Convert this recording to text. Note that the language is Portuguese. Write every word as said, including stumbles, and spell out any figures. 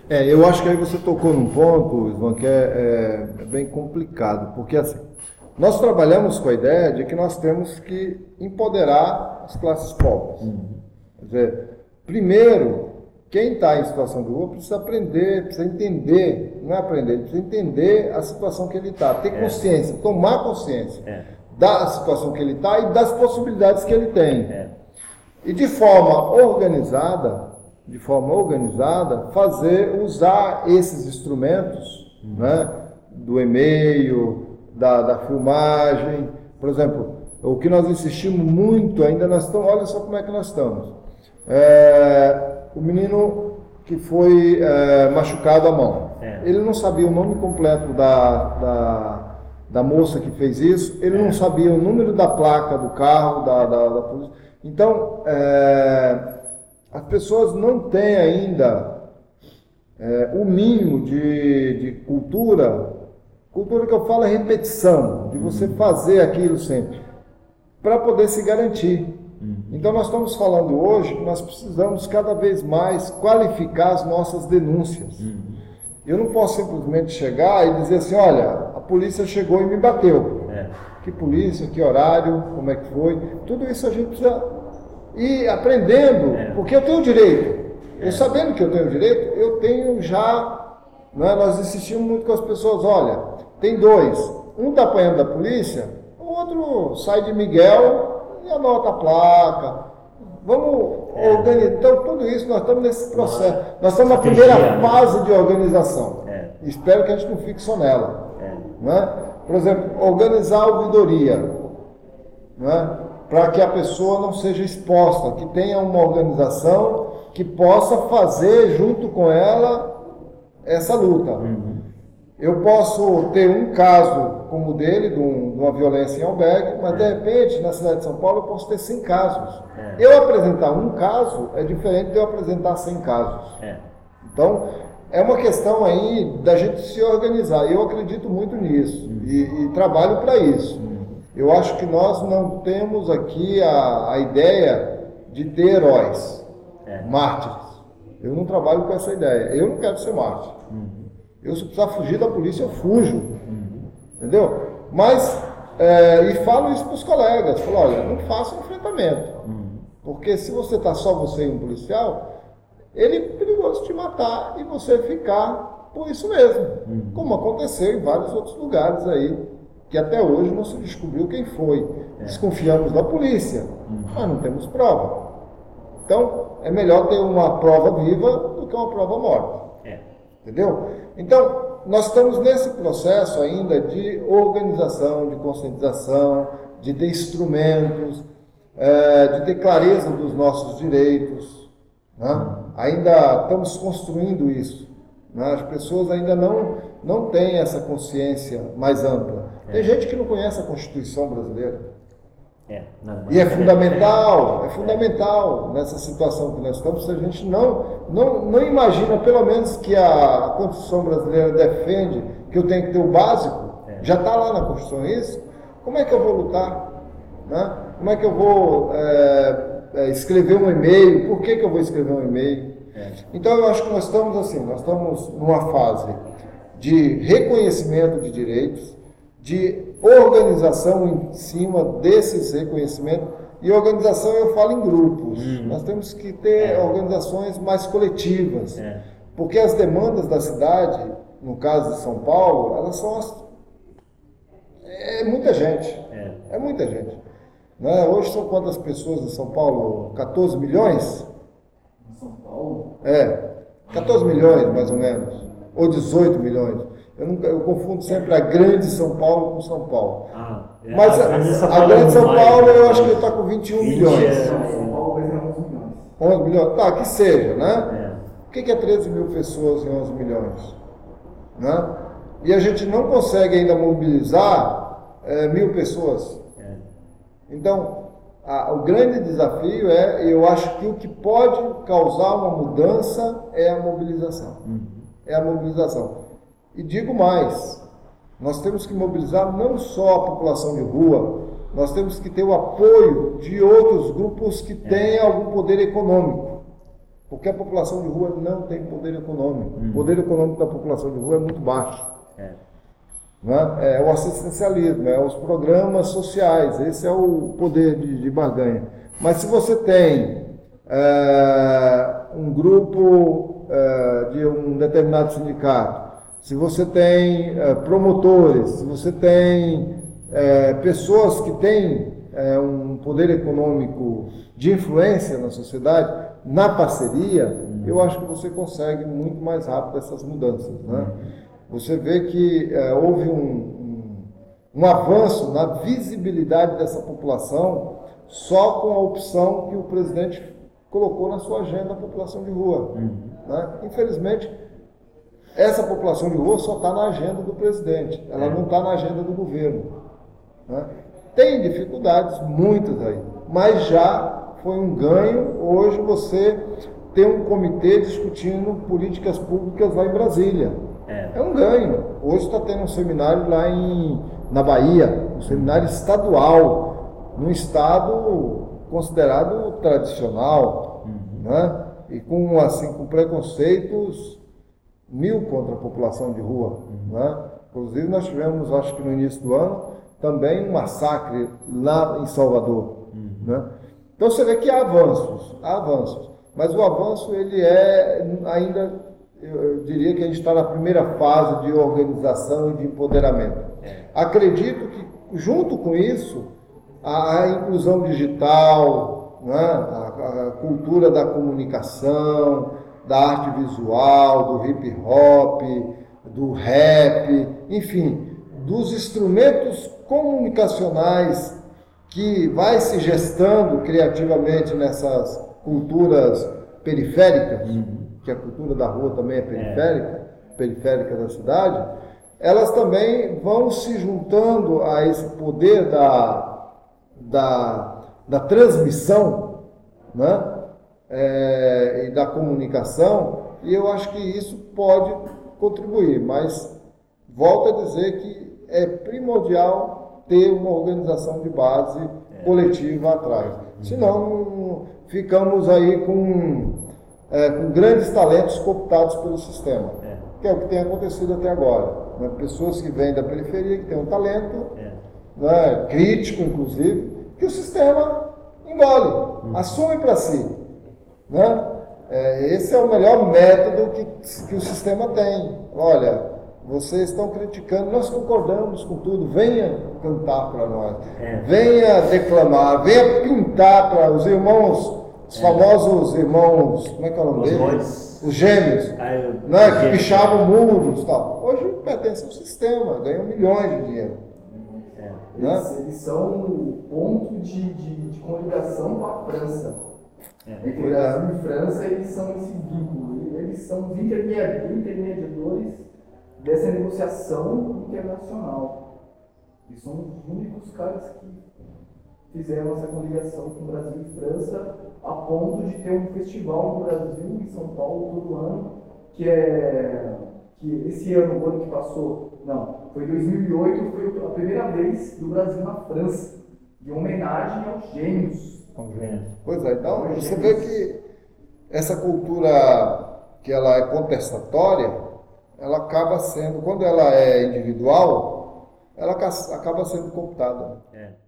É, eu acho que aí você tocou num ponto, Ivan, que é, é, é bem complicado, porque assim, nós trabalhamos com a ideia de que nós temos que empoderar as classes pobres. Uhum. Quer dizer, primeiro, quem está em situação de rua precisa aprender, precisa entender, não é aprender, ele precisa entender a situação que ele está, ter é. consciência, tomar consciência é. da situação que ele está e das possibilidades que ele tem. É. E de forma organizada, de forma organizada, fazer, usar esses instrumentos, uhum. né, do e-mail, da, da filmagem. Por exemplo, o que nós insistimos muito ainda, nós estamos, olha só como é que nós estamos. É, o menino que foi é, machucado à mão, é. ele não sabia o nome completo da, da, da moça que fez isso, ele é. não sabia o número da placa do carro, da, da, da polícia. Então, é, as pessoas não têm ainda é, o mínimo de, de cultura, cultura que eu falo é repetição, de você fazer aquilo sempre, para poder se garantir. Então nós estamos falando hoje que nós precisamos cada vez mais qualificar as nossas denúncias. Eu não posso simplesmente chegar e dizer assim, olha, a polícia chegou e me bateu. É. Que polícia, que horário, como é que foi, tudo isso a gente precisa ir aprendendo, é. porque eu tenho direito. É. Eu sabendo que eu tenho direito, eu tenho já, né, nós insistimos muito com as pessoas, olha, tem dois, um está apanhando da polícia, o outro sai de Miguel e anota a placa. Vamos é. organizar. Então, tudo isso, nós estamos nesse processo. Nós estamos na primeira fase de organização. É. Espero que a gente não fique só nela. É. Não é? Por exemplo, organizar a ouvidoria. Não é? Para que a pessoa não seja exposta, que tenha uma organização que possa fazer junto com ela essa luta. Uhum. Eu posso ter um caso como o dele, de, um, de uma violência em albergue, mas de repente, na cidade de São Paulo, eu posso ter cem casos. É. Eu apresentar um caso é diferente de eu apresentar cem casos. É. Então, é uma questão aí da gente se organizar. Eu acredito muito nisso uhum. e, e trabalho para isso. Uhum. Eu acho que nós não temos aqui a, a ideia de ter heróis, é. mártires. Eu não trabalho com essa ideia. Eu não quero ser mártir. Uhum. Eu, se precisar fugir da polícia, eu fujo. Uhum. Entendeu? Mas, é, e falo isso para os colegas. Falo, olha, não faça enfrentamento. Uhum. Porque se você está só você e um policial, ele é perigoso te matar e você ficar por isso mesmo. Uhum. Como aconteceu em vários outros lugares aí, que até hoje não se descobriu quem foi. É. Desconfiamos da polícia, uhum. mas não temos prova. Então, é melhor ter uma prova viva do que uma prova morta. É. Entendeu? Então, nós estamos nesse processo ainda de organização, de conscientização, de ter instrumentos, é, de ter clareza dos nossos direitos. Né? Ainda estamos construindo isso. Né? As pessoas ainda não, não têm essa consciência mais ampla. Tem é. gente que não conhece a Constituição brasileira. É, não, e é fundamental, é fundamental nessa situação que nós estamos, se a gente não, não, não imagina, pelo menos, que a Constituição brasileira defende que eu tenho que ter o básico, é. já está lá na Constituição isso, como é que eu vou lutar? Né? Como é que eu vou é, é, escrever um e-mail? Por que, que eu vou escrever um e-mail? É. Então eu acho que nós estamos assim, nós estamos numa fase de reconhecimento de direitos, de organização em cima desses reconhecimentos, e organização eu falo em grupos. Uhum. Nós temos que ter é. organizações mais coletivas, é. porque as demandas da cidade, no caso de São Paulo, elas são as... é muita gente, é, é muita gente. Né? Hoje são quantas pessoas em São Paulo? quatorze milhões? Em São Paulo? É, quatorze milhões mais ou menos, ou dezoito milhões. Eu, nunca, eu confundo sempre a grande São Paulo com São Paulo. Ah, é. Mas a, a, a grande São Paulo eu acho que está com vinte e um milhões. São Paulo vai ser onze milhões. onze milhões? Tá, que seja, né? É. O que é treze mil pessoas em onze milhões? Né? E a gente não consegue ainda mobilizar é, mil pessoas. É. Então, a, o grande desafio é, eu acho que o que pode causar uma mudança é a mobilização. Uhum. É a mobilização. E digo mais, nós temos que mobilizar não só a população de rua, nós temos que ter o apoio de outros grupos que têm algum poder econômico. Porque a população de rua não tem poder econômico. Hum. O poder econômico da população de rua é muito baixo. É. Né? É o assistencialismo, é os programas sociais, esse é o poder de, de barganha. Mas se você tem é, um grupo é, de um determinado sindicato, se você tem é, promotores, se você tem é, pessoas que têm é, um poder econômico de influência na sociedade, na parceria, uhum. eu acho que você consegue muito mais rápido essas mudanças. Né? Uhum. Você vê que é, houve um, um, um avanço na visibilidade dessa população só com a opção que o presidente colocou na sua agenda a população de rua. Uhum. Né? Infelizmente, essa população de rua só está na agenda do presidente, ela não está na agenda do governo. Né? Tem dificuldades, muitas aí, mas já foi um ganho hoje você ter um comitê discutindo políticas públicas lá em Brasília. É, é um ganho. Hoje está tendo um seminário lá em, na Bahia, um seminário estadual, num estado considerado tradicional, uhum. né? E com, assim, com preconceitos mil contra a população de rua. Uhum. Né? Inclusive nós tivemos, acho que no início do ano, também um massacre lá em Salvador. Uhum. Né? Então você vê que há avanços, há avanços, mas o avanço ele é ainda, eu diria que a gente está na primeira fase de organização e de empoderamento. É. Acredito que junto com isso, a, a inclusão digital, né? a, a cultura da comunicação, da arte visual, do hip hop, do rap, enfim, dos instrumentos comunicacionais que vai se gestando criativamente nessas culturas periféricas, uhum. que a cultura da rua também é periférica, é. periférica da cidade, elas também vão se juntando a esse poder da, da, da transmissão, né? É, e da comunicação, e eu acho que isso pode contribuir, mas volto a dizer que é primordial ter uma organização de base é. coletiva atrás. Senão ficamos aí com, é, com grandes talentos cooptados pelo sistema, é. que é o que tem acontecido até agora. Né? Pessoas que vêm da periferia, que têm um talento, é. né? crítico inclusive, que o sistema engole, hum. assume para si. Né? É, esse é o melhor método que, que o sistema tem. Olha, vocês estão criticando, nós concordamos com tudo, venha cantar para nós, é. venha declamar, venha pintar para os irmãos, os é. famosos irmãos, como é que é o nome deles? Os gêmeos, ah, eu... né? que pichavam muros e tal. Hoje pertence ao sistema, ganham milhões de dinheiro. É. Né? Eles, eles são o ponto de, de, de coligação com a França. É. Entre Brasil e França, eles são esse vínculo, eles são os intermediadores dessa negociação internacional. E são os únicos caras que fizeram essa coligação com o Brasil e França, a ponto de ter um festival no Brasil, em São Paulo, todo ano, que é que esse ano, o ano que passou, não, foi dois mil e oito, foi a primeira vez do Brasil na França, em homenagem aos gênios. Pois é, então você vê que essa cultura que ela é contestatória, ela acaba sendo, quando ela é individual, ela acaba sendo cooptada. É.